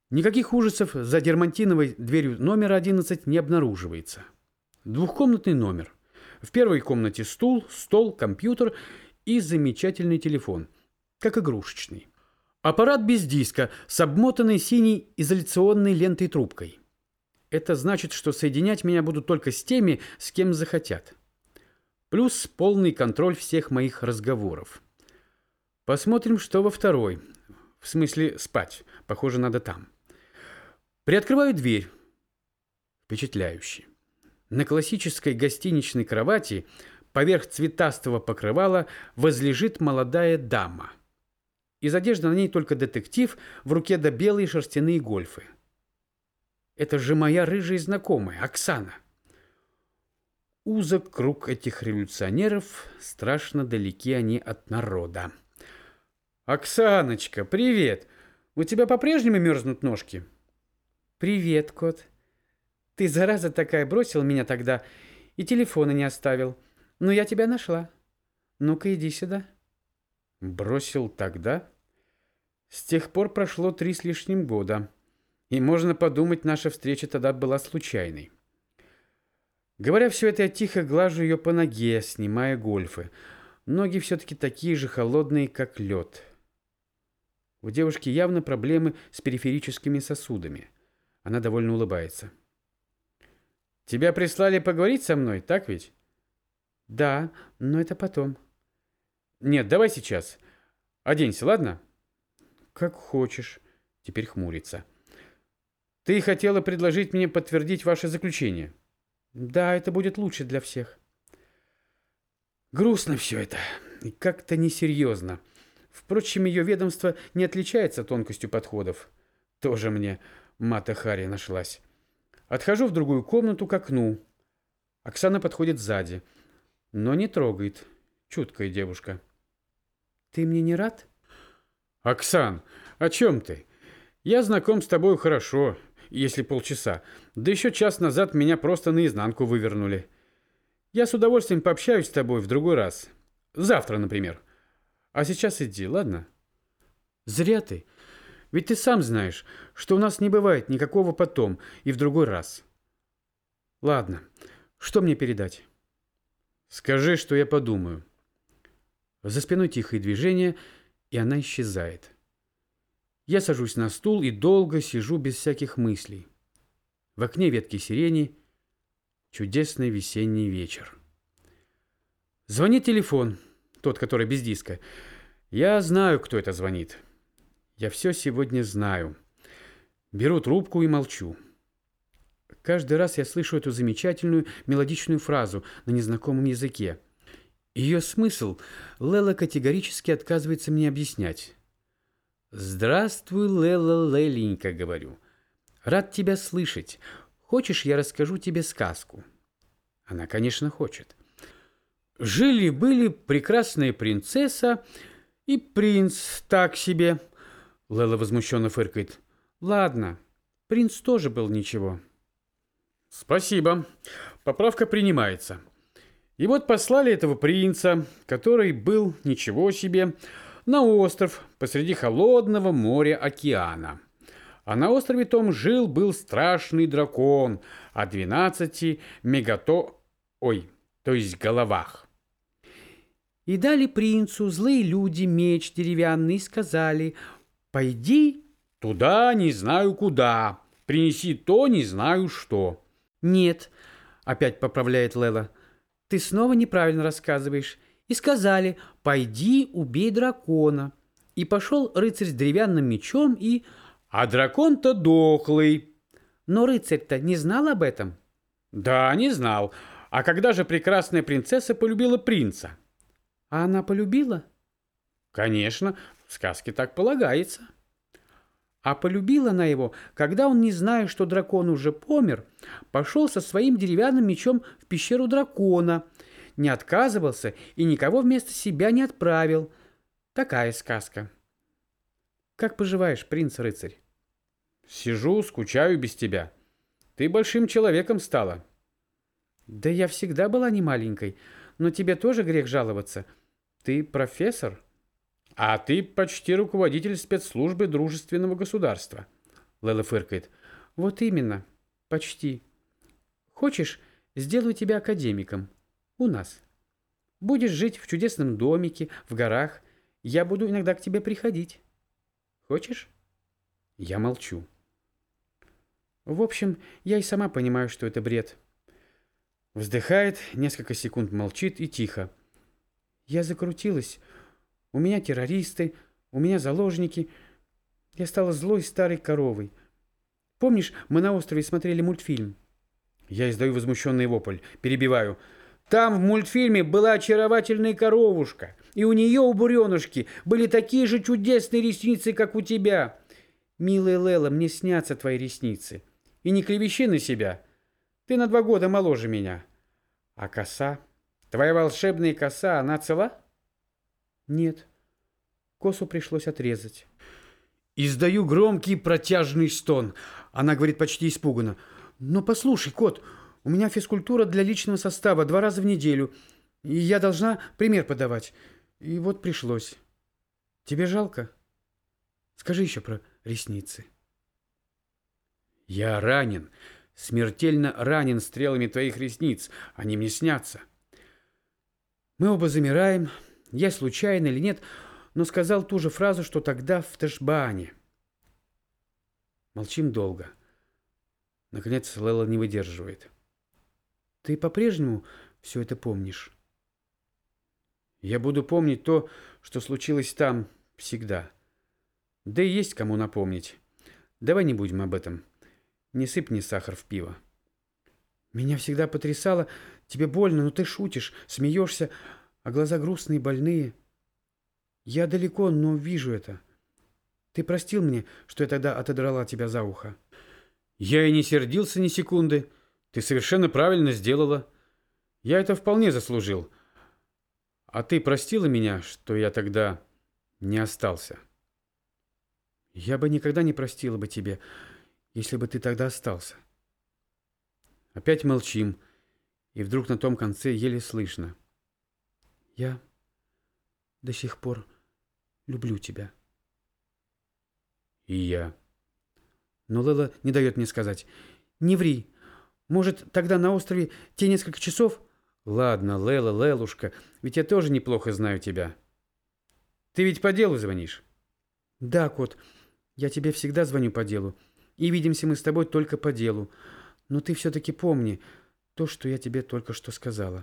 Никаких ужасов за дермантиновой дверью номера 11 не обнаруживается. Двухкомнатный номер. В первой комнате стул, стол, компьютер и замечательный телефон, как игрушечный. Аппарат без диска с обмотанной синей изоляционной лентой трубкой. Это значит, что соединять меня будут только с теми, с кем захотят. Плюс полный контроль всех моих разговоров. Посмотрим, что во второй. В смысле, спать. Похоже, надо там. Приоткрываю дверь. Впечатляюще. На классической гостиничной кровати поверх цветастого покрывала возлежит молодая дама. Из одежды на ней только детектив, в руке да белые шерстяные гольфы. Это же моя рыжая знакомая, Оксана. Узок круг этих революционеров, страшно далеки они от народа. «Оксаночка, привет! У тебя по-прежнему мерзнут ножки?» «Привет, кот. Ты, зараза такая, бросил меня тогда и телефона не оставил. Но я тебя нашла. Ну-ка, иди сюда». «Бросил тогда?» С тех пор прошло 3 с лишним года. И можно подумать, наша встреча тогда была случайной. Говоря все это, я тихо глажу ее по ноге, снимая гольфы. Ноги все-таки такие же холодные, как лед. У девушки явно проблемы с периферическими сосудами. Она довольно улыбается. «Тебя прислали поговорить со мной, так ведь?» «Да, но это потом». «Нет, давай сейчас. Оденься, ладно?» «Как хочешь». Теперь хмурится. «Ты хотела предложить мне подтвердить ваше заключение?» «Да, это будет лучше для всех». Грустно все это и как-то несерьезно. Впрочем, ее ведомство не отличается тонкостью подходов. Тоже мне Мата-Хари нашлась. Отхожу в другую комнату к окну. Оксана подходит сзади, но не трогает. Чуткая девушка. «Ты мне не рад?» «Оксан, о чем ты? Я знаком с тобой хорошо, если полчаса. Да еще час назад меня просто наизнанку вывернули. Я с удовольствием пообщаюсь с тобой в другой раз. Завтра, например. А сейчас иди, ладно?» «Зря ты. Ведь ты сам знаешь, что у нас не бывает никакого потом и в другой раз». «Ладно, что мне передать?» «Скажи, что я подумаю». За спиной тихое движение, и она исчезает. Я сажусь на стул и долго сижу без всяких мыслей. В окне ветки сирени. Чудесный весенний вечер. Звонит телефон, тот, который без диска. Я знаю, кто это звонит. Я все сегодня знаю. Беру трубку и молчу. Каждый раз я слышу эту замечательную мелодичную фразу на незнакомом языке. Ее смысл Лела категорически отказывается мне объяснять. «Здравствуй, Лела, Леленька», — говорю. «Рад тебя слышать. Хочешь, я расскажу тебе сказку?» Она, конечно, хочет. Жили-были прекрасная принцесса и принц так себе. Лела возмущенно фыркает. «Ладно, принц тоже был ничего». «Спасибо. Поправка принимается». И вот послали этого принца, который был ничего себе, на остров посреди холодного моря-океана. А на острове том жил-был страшный дракон о 12 то есть головах. И дали принцу злые люди меч деревянный и сказали: «Пойди туда, не знаю куда, принеси то, не знаю что». «Нет», — опять поправляет Лела, — «ты снова неправильно рассказываешь». И сказали: «Пойди, убей дракона». И пошел рыцарь с деревянным мечом и... А дракон-то дохлый. Но рыцарь-то не знал об этом? Да, не знал. А когда же прекрасная принцесса полюбила принца? А она полюбила? Конечно, в сказке так полагается. А полюбила она его, когда он, не зная, что дракон уже помер, пошел со своим деревянным мечом в пещеру дракона, не отказывался и никого вместо себя не отправил. Такая сказка. Как поживаешь, принц-рыцарь? Сижу, скучаю без тебя. Ты большим человеком стала. Да я всегда была не маленькой, но тебе тоже грех жаловаться. Ты профессор, а ты почти руководитель спецслужбы дружественного государства. Лела фыркает. Вот именно. Почти. Хочешь, сделаю тебя академиком. У нас. Будешь жить в чудесном домике, в горах. Я буду иногда к тебе приходить. Хочешь? Я молчу. В общем, я и сама понимаю, что это бред. Вздыхает, несколько секунд молчит и тихо. Я закрутилась. У меня террористы, у меня заложники. Я стала злой старой коровой. Помнишь, мы на острове смотрели мультфильм? Я издаю возмущенный вопль, перебиваю. Там в мультфильме была очаровательная коровушка, и у нее, у буренушки, были такие же чудесные ресницы, как у тебя. Милая Лела, мне снятся твои ресницы. И не клевещи на себя. Ты на 2 года моложе меня. А коса? Твоя волшебная коса, она цела? Нет. Косу пришлось отрезать. Издаю громкий протяжный стон. Она говорит почти испуганно. Но послушай, кот, у меня физкультура для личного состава 2 раза в неделю. И я должна пример подавать. И вот пришлось. Тебе жалко? Скажи еще про ресницы. Я ранен, смертельно ранен стрелами твоих ресниц. Они мне снятся. Мы оба замираем. Я случайно или нет, но сказал ту же фразу, что тогда в Ташбаане. Молчим долго. Наконец Лела не выдерживает. Ты по-прежнему все это помнишь? Я буду помнить то, что случилось там всегда. Да и есть кому напомнить. Давай не будем об этом. Не сыпь мне сахар в пиво. Меня всегда потрясало. Тебе больно, но ты шутишь, смеешься, а глаза грустные, больные. Я далеко, но вижу это. Ты простил мне, что я тогда отодрала тебя за ухо? Я и не сердился ни секунды. Ты совершенно правильно сделала. Я это вполне заслужил. А ты простила меня, что я тогда не остался? Я бы никогда не простила бы тебе, если бы ты тогда остался. Опять молчим, и вдруг на том конце еле слышно. Я до сих пор люблю тебя. И я. Но Лела не дает мне сказать. Не ври. Может, тогда на острове те несколько часов? Ладно, Лела, Лелушка, ведь я тоже неплохо знаю тебя. Ты ведь по делу звонишь? Да, кот, я тебе всегда звоню по делу. И видимся мы с тобой только по делу. Но ты все-таки помни то, что я тебе только что сказала.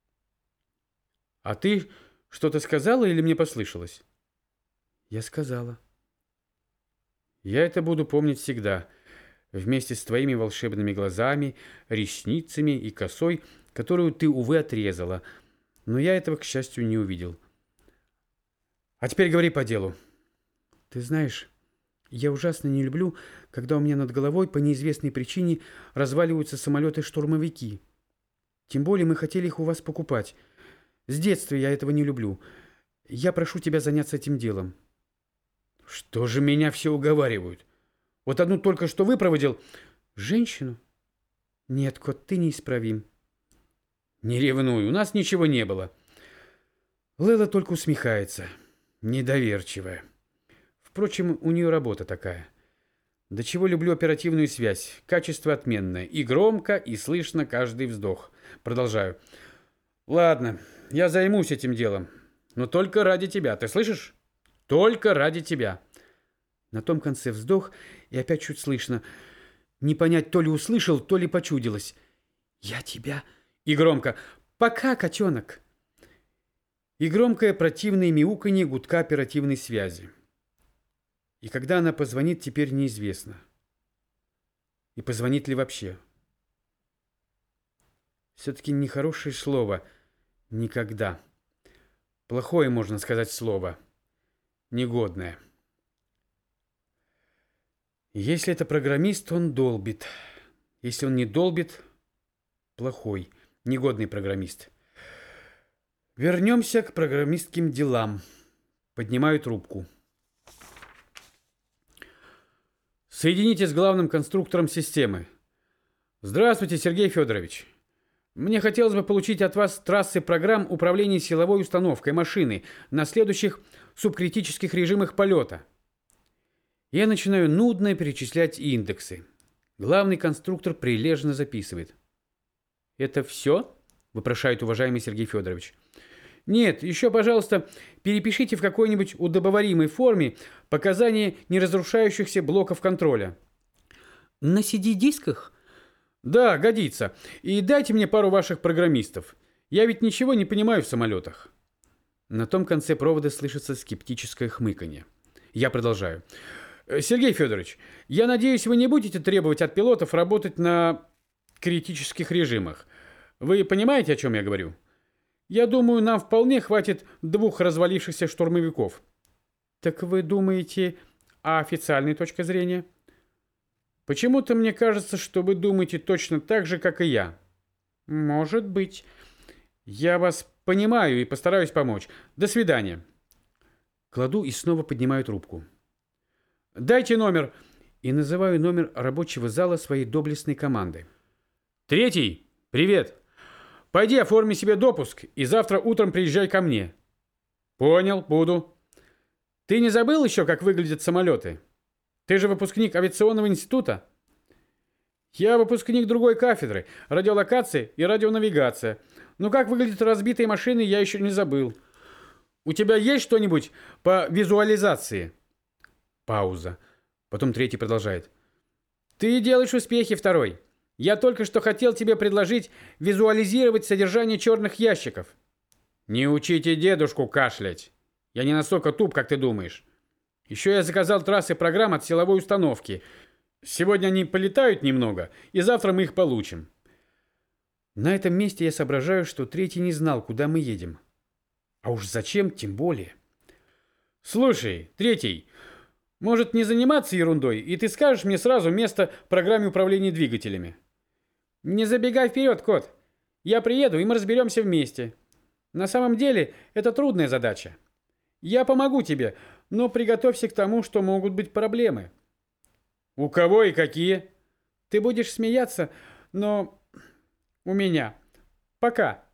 А ты что-то сказала или мне послышалось? Я сказала. Я это буду помнить всегда, вместе с твоими волшебными глазами, ресницами и косой, которую ты, увы, отрезала. Но я этого, к счастью, не увидел. А теперь говори по делу. Ты знаешь, я ужасно не люблю, когда у меня над головой по неизвестной причине разваливаются самолеты-штурмовики. Тем более мы хотели их у вас покупать. С детства я этого не люблю. Я прошу тебя заняться этим делом. Что же меня все уговаривают? Вот одну только что выпроводил. Женщину? Нет, кот, ты неисправим. Не ревнуй, у нас ничего не было. Лела только усмехается, недоверчивая. Впрочем, у нее работа такая. До чего люблю оперативную связь. Качество отменное. И громко, и слышно каждый вздох. Продолжаю. Ладно, я займусь этим делом. Но только ради тебя, ты слышишь? Только ради тебя. На том конце вздох, и опять чуть слышно. Не понять, то ли услышал, то ли почудилось. Я тебя... И громко. Пока, котенок. И громкое противное мяуканье гудка оперативной связи. И когда она позвонит, теперь неизвестно. И позвонит ли вообще. Все-таки нехорошее слово. Никогда. Плохое, можно сказать, слово. Негодное. Если это программист, он долбит. Если он не долбит, плохой, негодный программист. Вернемся к программистским делам. Поднимаю трубку. Соедините с главным конструктором системы. Здравствуйте, Сергей Федорович. Мне хотелось бы получить от вас трассы программ управления силовой установкой машины на следующих субкритических режимах полета. Я начинаю нудно перечислять индексы. Главный конструктор прилежно записывает. «Это все?» – вопрошает уважаемый Сергей Федорович. «Нет, еще, пожалуйста, перепишите в какой-нибудь удобоваримой форме показания неразрушающихся блоков контроля». «На CD-дисках?» «Да, годится. И дайте мне пару ваших программистов. Я ведь ничего не понимаю в самолетах». На том конце провода слышится скептическое хмыканье. Я продолжаю. «Сергей Федорович, я надеюсь, вы не будете требовать от пилотов работать на критических режимах. Вы понимаете, о чем я говорю? Я думаю, нам вполне хватит 2 развалившихся штурмовиков». «Так вы думаете, а официальной точка зрения?» «Почему-то мне кажется, что вы думаете точно так же, как и я». «Может быть. Я вас понимаю и постараюсь помочь. До свидания». Кладу и снова поднимаю трубку. «Дайте номер». И называю номер рабочего зала своей доблестной команды. «Третий, привет. Пойди оформи себе допуск и завтра утром приезжай ко мне». «Понял, буду». «Ты не забыл еще, как выглядят самолеты? Ты же выпускник авиационного института?» «Я выпускник другой кафедры, радиолокация и радионавигация. Но как выглядят разбитые машины, я еще не забыл. У тебя есть что-нибудь по визуализации?» Пауза. Потом третий продолжает. «Ты делаешь успехи, второй. Я только что хотел тебе предложить визуализировать содержание черных ящиков». «Не учите дедушку кашлять. Я не настолько туп, как ты думаешь. Еще я заказал трассы программ от силовой установки. Сегодня они полетают немного, и завтра мы их получим». На этом месте я соображаю, что третий не знал, куда мы едем. А уж зачем, тем более. «Слушай, третий, может не заниматься ерундой, и ты скажешь мне сразу место в программе управления двигателями?» «Не забегай вперед, кот. Я приеду, и мы разберемся вместе. На самом деле, это трудная задача. Я помогу тебе, но приготовься к тому, что могут быть проблемы». «У кого и какие?» «Ты будешь смеяться, но у меня. Пока».